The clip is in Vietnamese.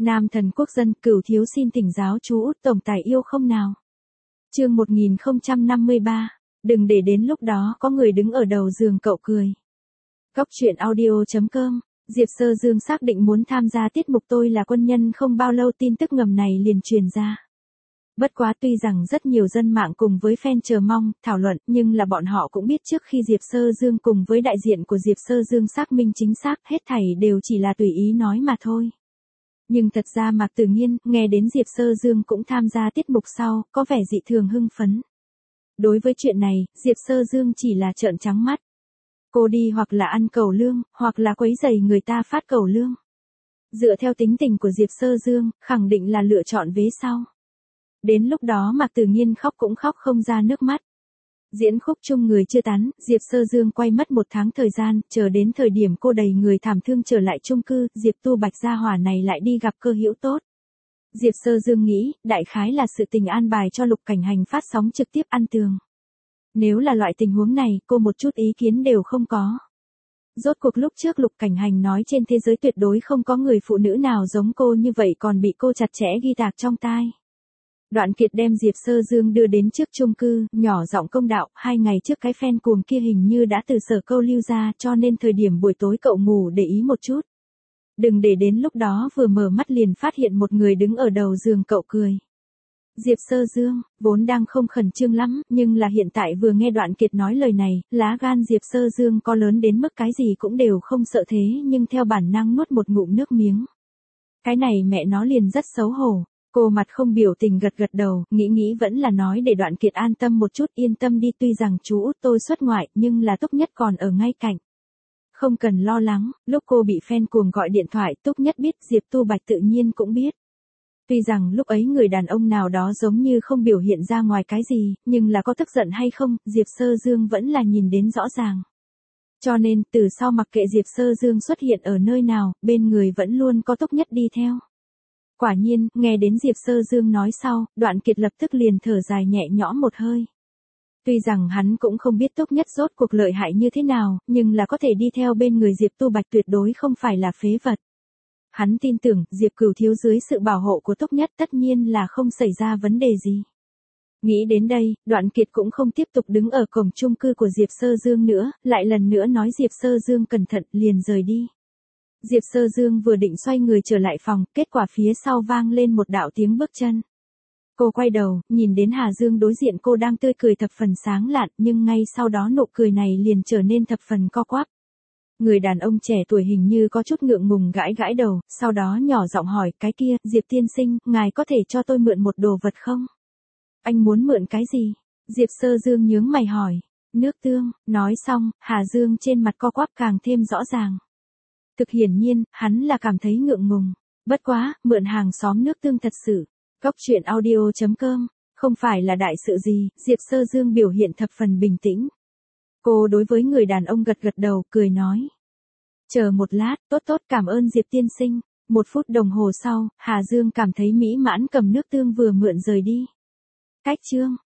Nam thần quốc dân, Cửu thiếu xin thỉnh giáo chú Út tổng tài yêu không nào. Chương 1053. Đừng để đến lúc đó có người đứng ở đầu giường cậu cười. Góc truyện audio.com. Diệp Sơ Dương xác định muốn tham gia tiết mục Tôi là quân nhân không bao lâu tin tức ngầm này liền truyền ra. Bất quá tuy rằng rất nhiều dân mạng cùng với fan chờ mong, thảo luận, nhưng là bọn họ cũng biết trước khi Diệp Sơ Dương cùng với đại diện của Diệp Sơ Dương xác minh chính xác hết thảy đều chỉ là tùy ý nói mà thôi. Nhưng thật ra Mạc Tử Nghiên, nghe đến Diệp Sơ Dương cũng tham gia tiết mục sau, có vẻ dị thường hưng phấn. Đối với chuyện này, Diệp Sơ Dương chỉ là trợn trắng mắt. Cô đi hoặc là ăn cẩu lương, hoặc là quấy rầy người ta phát cẩu lương. Dựa theo tính tình của Diệp Sơ Dương, khẳng định là lựa chọn vế sau. Đến lúc đó Mạc Tử Nghiên khóc cũng khóc không ra nước mắt. Diễn khúc chung người chưa tán, Diệp Sơ Dương quay mất 1 tháng thời gian, chờ đến thời điểm cô đầy người thảm thương trở lại chung cư, Diệp Tu Bạch gia hỏa này lại đi gặp cơ hữu tốt. Diệp Sơ Dương nghĩ, đại khái là sự tình an bài cho Lục Cảnh Hành phát sóng trực tiếp ăn tường. Nếu là loại tình huống này, cô một chút ý kiến đều không có. Rốt cuộc lúc trước Lục Cảnh Hành nói trên thế giới tuyệt đối không có người phụ nữ nào giống cô như vậy còn bị cô chặt chẽ ghi tạc trong tai. Đoạn Kiệt đem Diệp Sơ Dương đưa đến trước chung cư, nhỏ giọng công đạo, 2 ngày trước cái fan cuồng kia hình như đã từ Sở Câu lưu ra, cho nên thời điểm buổi tối cậu ngủ để ý một chút. Đừng để đến lúc đó vừa mở mắt liền phát hiện một người đứng ở đầu giường cậu cười. Diệp Sơ Dương, vốn đang không khẩn trương lắm, nhưng là hiện tại vừa nghe Đoạn Kiệt nói lời này, lá gan Diệp Sơ Dương có lớn đến mức cái gì cũng đều không sợ thế nhưng theo bản năng nuốt một ngụm nước miếng. Cái này mẹ nó liền rất xấu hổ. Cô mặt không biểu tình gật gật đầu, nghĩ vẫn là nói để Đoạn Kiệt an tâm một chút, yên tâm đi, tuy rằng chú Út tôi xuất ngoại, nhưng là Túc Nhất còn ở ngay cạnh. Không cần lo lắng, lúc cô bị fan cuồng gọi điện thoại, Túc Nhất biết, Diệp Tu Bạch tự nhiên cũng biết. Tuy rằng lúc ấy người đàn ông nào đó giống như không biểu hiện ra ngoài cái gì, nhưng là có tức giận hay không, Diệp Sơ Dương vẫn là nhìn đến rõ ràng. Cho nên, từ sau mặc kệ Diệp Sơ Dương xuất hiện ở nơi nào, bên người vẫn luôn có Túc Nhất đi theo. Quả nhiên, nghe đến Diệp Sơ Dương nói sau, Đoạn Kiệt lập tức liền thở dài nhẹ nhõm một hơi. Tuy rằng hắn cũng không biết Túc Nhất rốt cuộc lợi hại như thế nào, nhưng là có thể đi theo bên người Diệp Tu Bạch tuyệt đối không phải là phế vật. Hắn tin tưởng, Diệp Cửu thiếu dưới sự bảo hộ của Túc Nhất tất nhiên là không xảy ra vấn đề gì. Nghĩ đến đây, Đoạn Kiệt cũng không tiếp tục đứng ở cổng chung cư của Diệp Sơ Dương nữa, lại lần nữa nói Diệp Sơ Dương cẩn thận, liền rời đi. Diệp Sơ Dương vừa định xoay người trở lại phòng, kết quả phía sau vang lên một đạo tiếng bước chân. Cô quay đầu, nhìn đến Hà Dương đối diện cô đang tươi cười thập phần sáng lạn, nhưng ngay sau đó nụ cười này liền trở nên thập phần co quắp. Người đàn ông trẻ tuổi hình như có chút ngượng ngùng gãi gãi đầu, sau đó nhỏ giọng hỏi, cái kia, Diệp tiên sinh, ngài có thể cho tôi mượn một đồ vật không? Anh muốn mượn cái gì? Diệp Sơ Dương nhướng mày hỏi. Nước tương, nói xong, Hà Dương trên mặt co quắp càng thêm rõ ràng. Thực hiển nhiên, hắn là cảm thấy ngượng ngùng. Bất quá, mượn hàng xóm nước tương thật sự. Góc truyện audio.com, không phải là đại sự gì, Diệp Sơ Dương biểu hiện thập phần bình tĩnh. Cô đối với người đàn ông gật gật đầu, cười nói. Chờ một lát, tốt cảm ơn Diệp tiên sinh. 1 phút đồng hồ sau, Hà Dương cảm thấy mỹ mãn cầm nước tương vừa mượn rời đi. Cách chương.